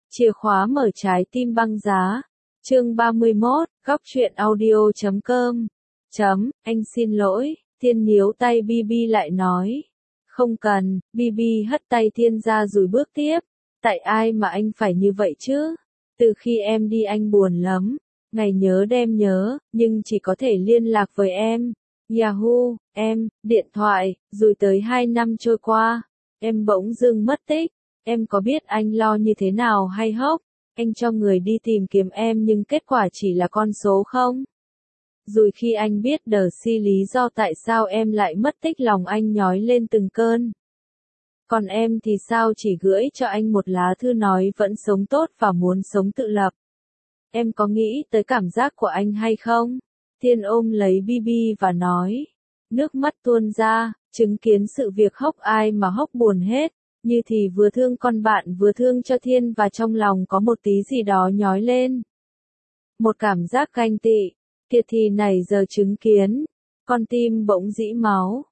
Chìa khóa mở trái tim băng giá. Chương 31, góc truyện audio.com. Anh xin lỗi, Thiên níu tay Bibi lại nói. Không cần, Bibi hất tay Thiên ra rồi bước tiếp. Tại ai mà anh phải như vậy chứ? Từ khi em đi anh buồn lắm. Ngày nhớ đêm nhớ, nhưng chỉ có thể liên lạc với em. Yahoo, em, điện thoại, rồi tới 2 năm trôi qua. Em bỗng dưng mất tích. Em có biết anh lo như thế nào hay hốc? Anh cho người đi tìm kiếm em nhưng kết quả chỉ là con số không? Rồi khi anh biết Darcy lý do tại sao em lại mất tích, lòng anh nhói lên từng cơn. Còn em thì sao, chỉ gửi cho anh một lá thư nói vẫn sống tốt và muốn sống tự lập. Em có nghĩ tới cảm giác của anh hay không? Thiên ôm lấy Bibi và nói. Nước mắt tuôn ra, chứng kiến sự việc hốc ai mà hốc buồn hết. Như thì vừa thương con bạn vừa thương cho Thiên, và trong lòng có một tí gì đó nhói lên. Một cảm giác ganh tị. Kiệt thì này giờ chứng kiến. Con tim bỗng dĩ máu.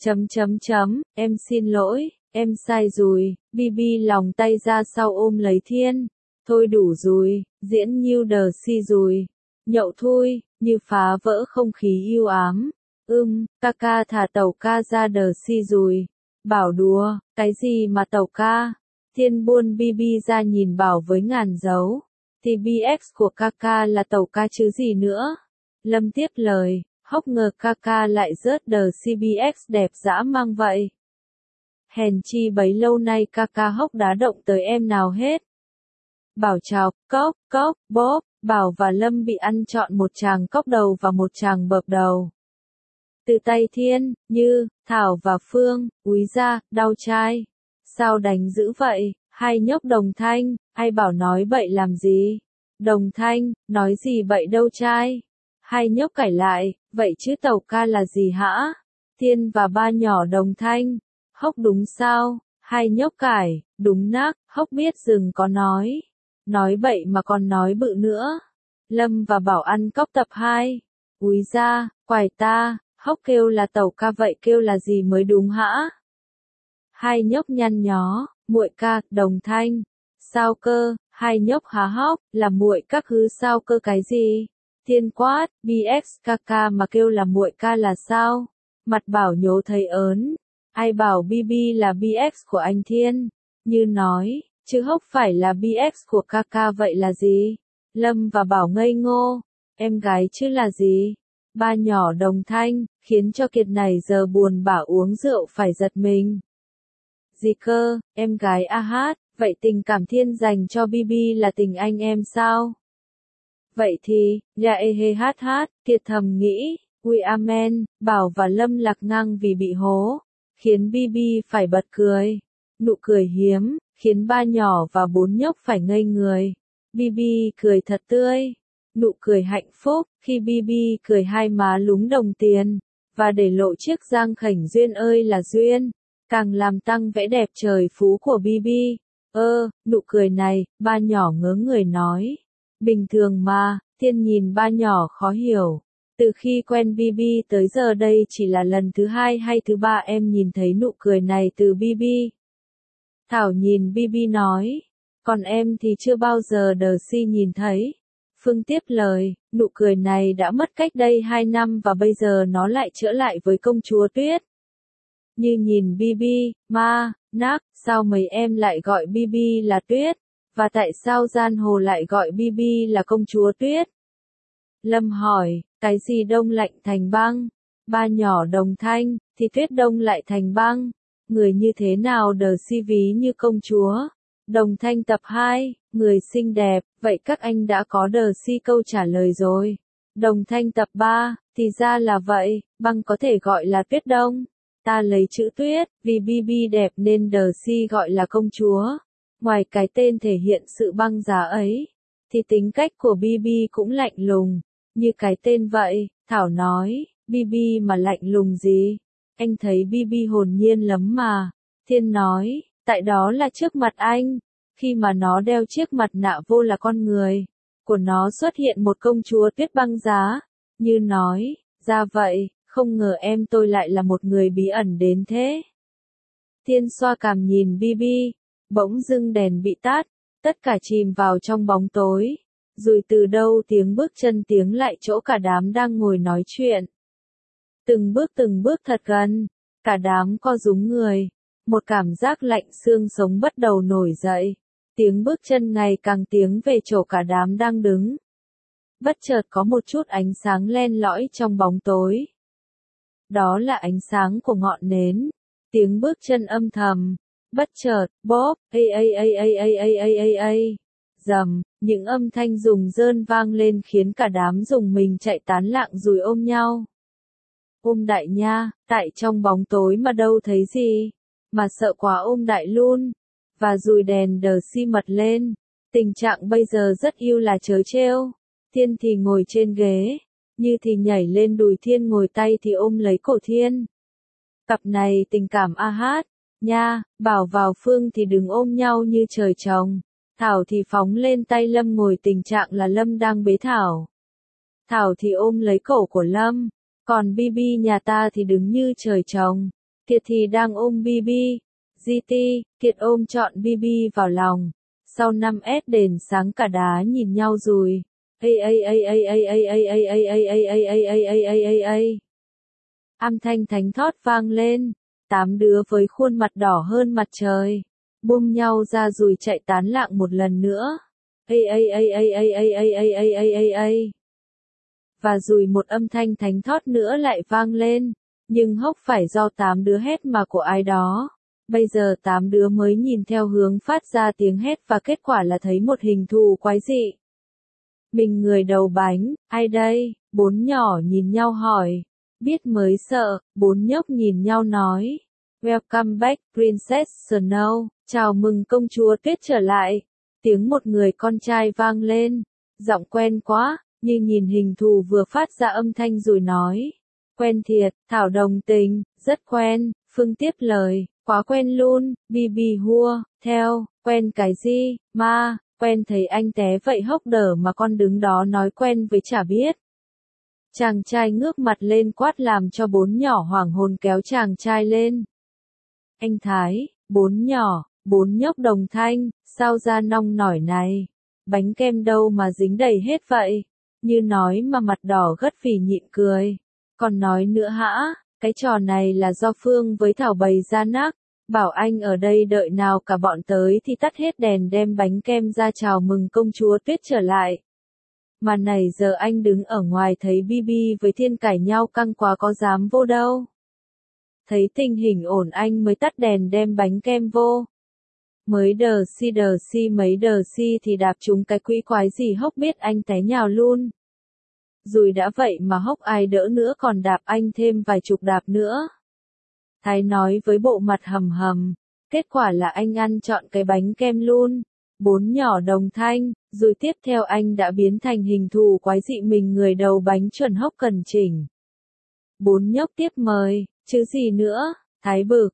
Em xin lỗi, em sai rồi. Bibi lòng tay ra sau ôm lấy Thiên. Thôi đủ rồi, diễn như Darcy rồi. Nhậu thôi, như phá vỡ không khí yêu ám. Kaka thả tàu ca ra Darcy rồi. Bảo đùa, cái gì mà tàu ca? Thiên buôn Bibi ra nhìn Bảo với ngàn dấu. Thì BX của Kaka là tàu ca chứ gì nữa? Lâm tiếp lời, hốc ngờ Kaka lại rớt Darcy BX đẹp dã mang vậy. Hèn chi bấy lâu nay Kaka hốc đá động tới em nào hết. Bảo chọc, cốc, bóp, Bảo và Lâm bị ăn trọn một chàng cốc đầu và một chàng bợp đầu. Từ tay Thiên, Như, Thảo và Phương, úi ra, đau chai. Sao đánh dữ vậy? Hai nhóc Đồng Thanh, ai bảo nói bậy làm gì? Đồng Thanh, nói gì bậy đâu trai? Hai nhóc cãi lại, vậy chứ tàu ca là gì hả? Thiên và ba nhỏ Đồng Thanh, hốc đúng sao? Hai nhóc cãi, đúng nắc, hốc biết dừng có nói bậy mà còn nói bự nữa. Lâm và Bảo ăn cóc tập 2. Úi ra, quải ta. Hốc kêu là tàu ca, vậy kêu là gì mới đúng hả? Hai nhóc nhăn nhó, muội ca, Đồng Thanh. Sao cơ? Hai nhóc há hốc, là muội các hứ sao cơ cái gì? Thiên quát, BX Kaka mà kêu là muội ca là sao? Mặt Bảo nhố thấy ớn. Ai bảo Bibi là BX của anh Thiên? Như nói, chứ hốc phải là BX của Kaka vậy là gì? Lâm và Bảo ngây ngô. Em gái chứ là gì? Ba nhỏ Đồng Thanh, khiến cho Kiệt này giờ buồn bã uống rượu phải giật mình. Gì cơ, em gái hát, vậy tình cảm Thiên dành cho Bibi là tình anh em sao? Vậy thì, hát, Kiệt thầm nghĩ, ui amen, Bảo và Lâm lạc ngang vì bị hố, khiến Bibi phải bật cười. Nụ cười hiếm, khiến ba nhỏ và bốn nhóc phải ngây người. Bibi cười thật tươi. Nụ cười hạnh phúc, khi Bibi cười hai má lúng đồng tiền, và để lộ chiếc răng khểnh duyên ơi là duyên, càng làm tăng vẻ đẹp trời phú của Bibi. Nụ cười này, ba nhỏ ngớ người nói. Bình thường mà, Thiên nhìn ba nhỏ khó hiểu. Từ khi quen Bibi tới giờ đây chỉ là lần thứ 2 hay thứ 3 em nhìn thấy nụ cười này từ Bibi. Thảo nhìn Bibi nói, còn em thì chưa bao giờ Darcy nhìn thấy. Phương tiếp lời, nụ cười này đã mất cách đây 2 năm và bây giờ nó lại trở lại với công chúa Tuyết. Như nhìn Bibi, sao mấy em lại gọi Bibi là Tuyết? Và tại sao Gian Hồ lại gọi Bibi là công chúa Tuyết? Lâm hỏi, cái gì đông lạnh thành băng? Ba nhỏ Đồng Thanh, thì Tuyết đông lại thành băng. Người như thế nào Darcy ví như công chúa? Đồng Thanh tập 2, người xinh đẹp, vậy các anh đã có Darcy câu trả lời rồi. Đồng Thanh tập 3, thì ra là vậy, băng có thể gọi là Tuyết đông. Ta lấy chữ Tuyết, vì Bibi đẹp nên Darcy gọi là công chúa. Ngoài cái tên thể hiện sự băng giá ấy, thì tính cách của Bibi cũng lạnh lùng, như cái tên vậy. Thảo nói, Bibi mà lạnh lùng gì? Anh thấy Bibi hồn nhiên lắm mà. Thiên nói, tại đó là trước mặt anh. Khi mà nó đeo chiếc mặt nạ vô là con người của nó xuất hiện một công chúa Tuyết băng giá. Như nói, ra vậy, không ngờ em tôi lại là một người bí ẩn đến thế. Thiên xoa cằm nhìn Bibi, bỗng dưng đèn bị tắt, Tất cả chìm vào trong bóng tối. Rồi từ đâu tiếng bước chân tiếng lại chỗ cả đám đang ngồi nói chuyện. Từng bước thật gần. Cả đám co rúm người. Một cảm giác lạnh xương sống bắt đầu nổi dậy. Tiếng bước chân ngày càng tiến về chỗ cả đám đang đứng. Bất chợt có một chút ánh sáng len lỏi trong bóng tối. Đó là ánh sáng của ngọn nến. Tiếng bước chân âm thầm. Bất chợt, bóp, dầm, những âm thanh rùng rơn vang lên khiến cả đám rùng mình chạy tán lạng rồi ôm nhau. Ôm đại nha, tại trong bóng tối mà đâu thấy gì, mà sợ quá ôm đại luôn. Và rùi đèn đờ xi mật lên. Tình trạng bây giờ rất yêu là trớ trêu. Thiên thì ngồi trên ghế, Như thì nhảy lên đùi Thiên, ngồi tay thì ôm lấy cổ Thiên. Cặp này tình cảm a hát, nha, Bảo vào Phương thì đừng ôm nhau như trời trồng. Thảo thì phóng lên tay Lâm, ngồi tình trạng là Lâm đang bế Thảo. Thảo thì ôm lấy cổ của Lâm, còn Bibi nhà ta thì đứng như trời trồng. Kiệt thì đang ôm Bibi. GT, Kiệt ôm trọn Bibi vào lòng. Sau 5S đèn sáng cả đá nhìn nhau rồi. Âm thanh thánh thót vang lên. 8 đứa với khuôn mặt đỏ hơn mặt trời, buông nhau ra rồi chạy tán lạng một lần nữa. Và rồi một âm thanh thánh thót nữa lại vang lên, nhưng hốc phải do 8 đứa hét mà của ai đó. Bây giờ 8 đứa mới nhìn theo hướng phát ra tiếng hét và kết quả là thấy một hình thù quái dị. Mình người đầu bánh, ai đây? 4 nhỏ nhìn nhau hỏi. Biết mới sợ, 4 nhóc nhìn nhau nói. Welcome back, Princess Snow, chào mừng công chúa Tuyết trở lại. Tiếng một người con trai vang lên, giọng quen quá, như nhìn hình thù vừa phát ra âm thanh rồi nói. Quen thiệt, Thảo đồng tình, rất quen, Phương tiếp lời, quá quen luôn, Bibi hua, theo, quen cái gì, ma, quen thấy anh té vậy hốc đờ mà con đứng đó nói quen với chả biết. Chàng trai ngước mặt lên quát làm cho 4 nhỏ hoảng hồn kéo chàng trai lên. Anh Thái, 4 nhỏ, 4 nhóc đồng thanh, sao ra nong nỏi này? Bánh kem đâu mà dính đầy hết vậy? Như nói mà mặt đỏ gất vì nhịn cười. Còn nói nữa hả, cái trò này là do Phương với Thảo bày ra nắc. Bảo anh ở đây đợi nào cả bọn tới thì tắt hết đèn đem bánh kem ra chào mừng công chúa Tuyết trở lại. Mà này giờ anh đứng ở ngoài thấy Bibi với Thiên cãi nhau căng quá có dám vô đâu. Thấy tình hình ổn anh mới tắt đèn đem bánh kem vô. Mới đờ si mấy đờ si thì đạp trúng cái quỹ quái gì hốc biết anh té nhào luôn. Rồi đã vậy mà hốc ai đỡ nữa còn đạp anh thêm vài chục đạp nữa. Thái nói với bộ mặt hầm hầm, kết quả là anh ăn trọn cái bánh kem luôn. 4 nhỏ đồng thanh, rồi tiếp theo anh đã biến thành hình thù quái dị mình người đầu bánh chuẩn hốc cần chỉnh. 4 nhóc tiếp mời, chứ gì nữa, Thái bực,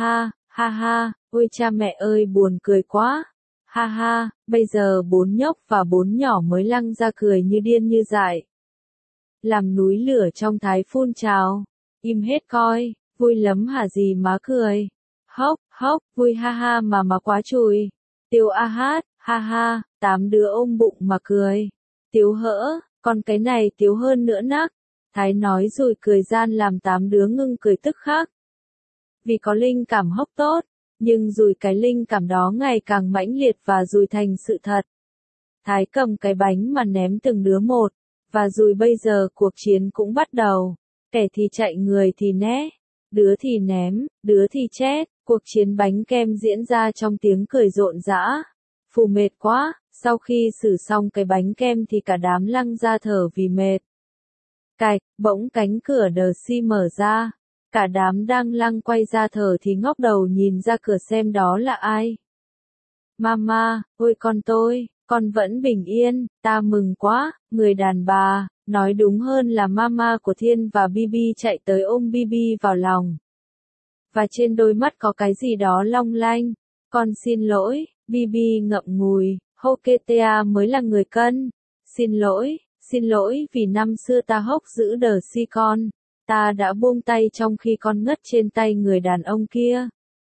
ha, ôi cha mẹ ơi buồn cười quá, ha, bây giờ 4 nhóc và 4 nhỏ mới lăng ra cười như điên như dại. Làm núi lửa trong Thái phun trào, im hết coi, vui lắm hả gì má cười, hốc, vui ha mà quá chùi. Tiêu a hát, ha, 8 đứa ôm bụng mà cười. Tiếu hỡ, còn cái này tiếu hơn nữa nắc. Thái nói rồi cười gian làm 8 đứa ngưng cười tức khắc. Vì có linh cảm hốc tốt, nhưng rồi cái linh cảm đó ngày càng mãnh liệt và rồi thành sự thật. Thái cầm cái bánh mà ném từng đứa một, và rồi bây giờ cuộc chiến cũng bắt đầu. Kẻ thì chạy người thì né, đứa thì ném, đứa thì chết. Cuộc chiến bánh kem diễn ra trong tiếng cười rộn rã. Phù mệt quá, sau khi xử xong cái bánh kem thì cả đám lăng ra thở vì mệt. Cạch, bỗng cánh cửa đờ si mở ra. Cả đám đang lăng quay ra thở thì ngóc đầu nhìn ra cửa xem đó là ai. Mama, ôi con tôi, con vẫn bình yên, ta mừng quá, người đàn bà, nói đúng hơn là mama của Thiên và Bibi chạy tới ôm Bibi vào lòng. Và trên đôi mắt có cái gì đó long lanh. Con xin lỗi, Bibi ngậm ngùi, Hoketea mới là người cân. Xin lỗi vì năm xưa ta hốc giữ đờ si con. Ta đã buông tay trong khi con ngất trên tay người đàn ông kia.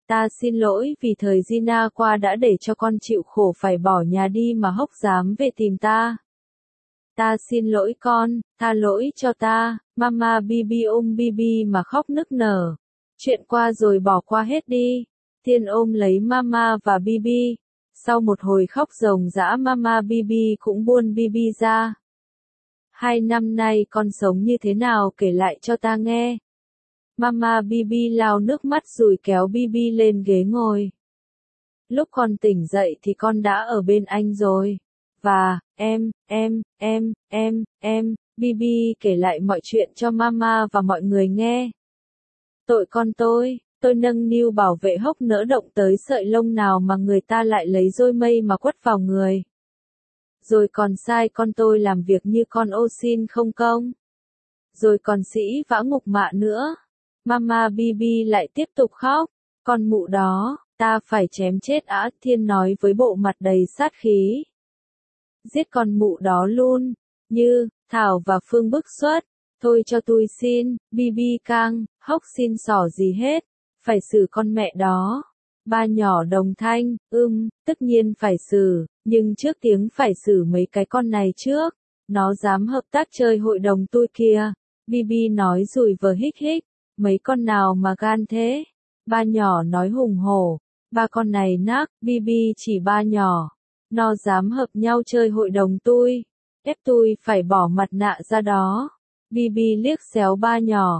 Ta xin lỗi vì thời Gina qua đã để cho con chịu khổ phải bỏ nhà đi mà Hốc dám về tìm ta. Ta xin lỗi con, tha lỗi cho ta. Mama Bibi ôm Bibi mà khóc nức nở. Chuyện qua rồi bỏ qua hết đi. Thiên ôm lấy Mama và Bibi. Sau một hồi khóc ròng rã Mama Bibi cũng buông Bibi ra. 2 năm nay con sống như thế nào kể lại cho ta nghe. Mama Bibi lau nước mắt rồi kéo Bibi lên ghế ngồi. Lúc con tỉnh dậy thì con đã ở bên anh rồi. Và, Bibi kể lại mọi chuyện cho Mama và mọi người nghe. Tội con tôi nâng niu bảo vệ Hốc nỡ động tới sợi lông nào mà người ta lại lấy dôi mây mà quất vào người. Rồi còn sai con tôi làm việc như con ô xin không công. Rồi còn sĩ vã ngục mạ nữa. Mama Bibi lại tiếp tục khóc. Con mụ đó, ta phải chém chết ả, Thiên nói với bộ mặt đầy sát khí. Giết con mụ đó luôn. Như, Thảo và Phương bức xuất. Thôi cho tôi xin, Bibi căng, Hốc xin xỏ gì hết. Phải xử con mẹ đó. Ba nhỏ đồng thanh, tất nhiên phải xử, nhưng trước tiếng phải xử mấy cái con này trước. Nó dám hợp tác chơi hội đồng tôi kìa. Bibi nói rủi vờ hích hích. Mấy con nào mà gan thế? Ba nhỏ nói hùng hổ. Ba con này nắc, Bibi chỉ ba nhỏ. Nó dám hợp nhau chơi hội đồng tôi. Ép tôi phải bỏ mặt nạ ra đó. Bibi liếc xéo ba nhỏ.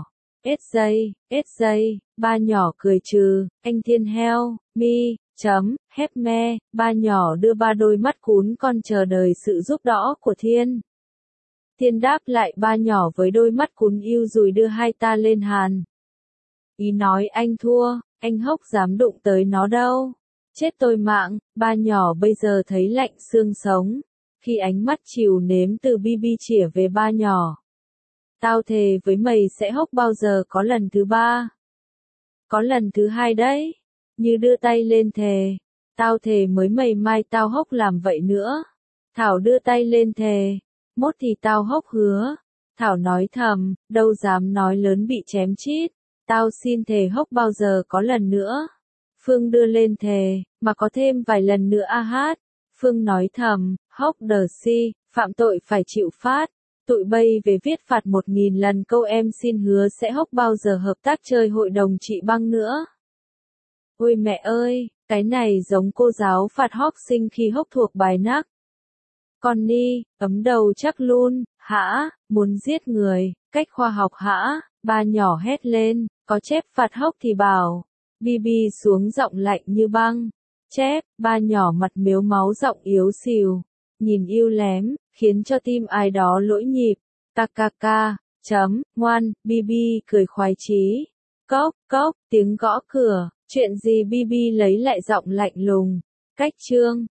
SJ, ba nhỏ cười trừ, anh Thiên heo, hép me, ba nhỏ đưa ba đôi mắt cún con chờ đợi sự giúp đỡ của Thiên. Thiên đáp lại ba nhỏ với đôi mắt cún yêu rồi đưa hai ta lên hàn. Ý nói anh thua, anh Hốc dám đụng tới nó đâu. Chết tôi mạng, ba nhỏ bây giờ thấy lạnh xương sống. Khi ánh mắt chiều nếm từ Bibi chĩa về ba nhỏ. Tao thề với mày sẽ Hốc bao giờ có lần thứ 3. Có lần thứ 2 đấy. Như đưa tay lên thề. Tao thề mới mày mai tao Hốc làm vậy nữa. Thảo đưa tay lên thề. Mốt thì tao Hốc hứa. Thảo nói thầm, đâu dám nói lớn bị chém chít. Tao xin thề Hốc bao giờ có lần nữa. Phương đưa lên thề, mà có thêm vài lần nữa a hát. Phương nói thầm, Hốc đờ si, phạm tội phải chịu phát. Tụi bay về viết phạt 1000 lần câu em xin hứa sẽ Hốc bao giờ hợp tác chơi hội đồng chị băng nữa. Ôi mẹ ơi, cái này giống cô giáo phạt học sinh khi Hốc thuộc bài nắc. Con Ni, ấm đầu chắc luôn, hả, muốn giết người, cách khoa học hả, ba nhỏ hét lên, có chép phạt Hốc thì bảo. Bibi xuống giọng lạnh như băng. Chép, ba nhỏ mặt mếu máu giọng yếu xìu. Nhìn yêu lém, khiến cho tim ai đó lỗi nhịp. Kakaka, ngoan, Bibi cười khoái chí. Cốc, tiếng gõ cửa. Chuyện gì Bibi lấy lại giọng lạnh lùng. Cách chương.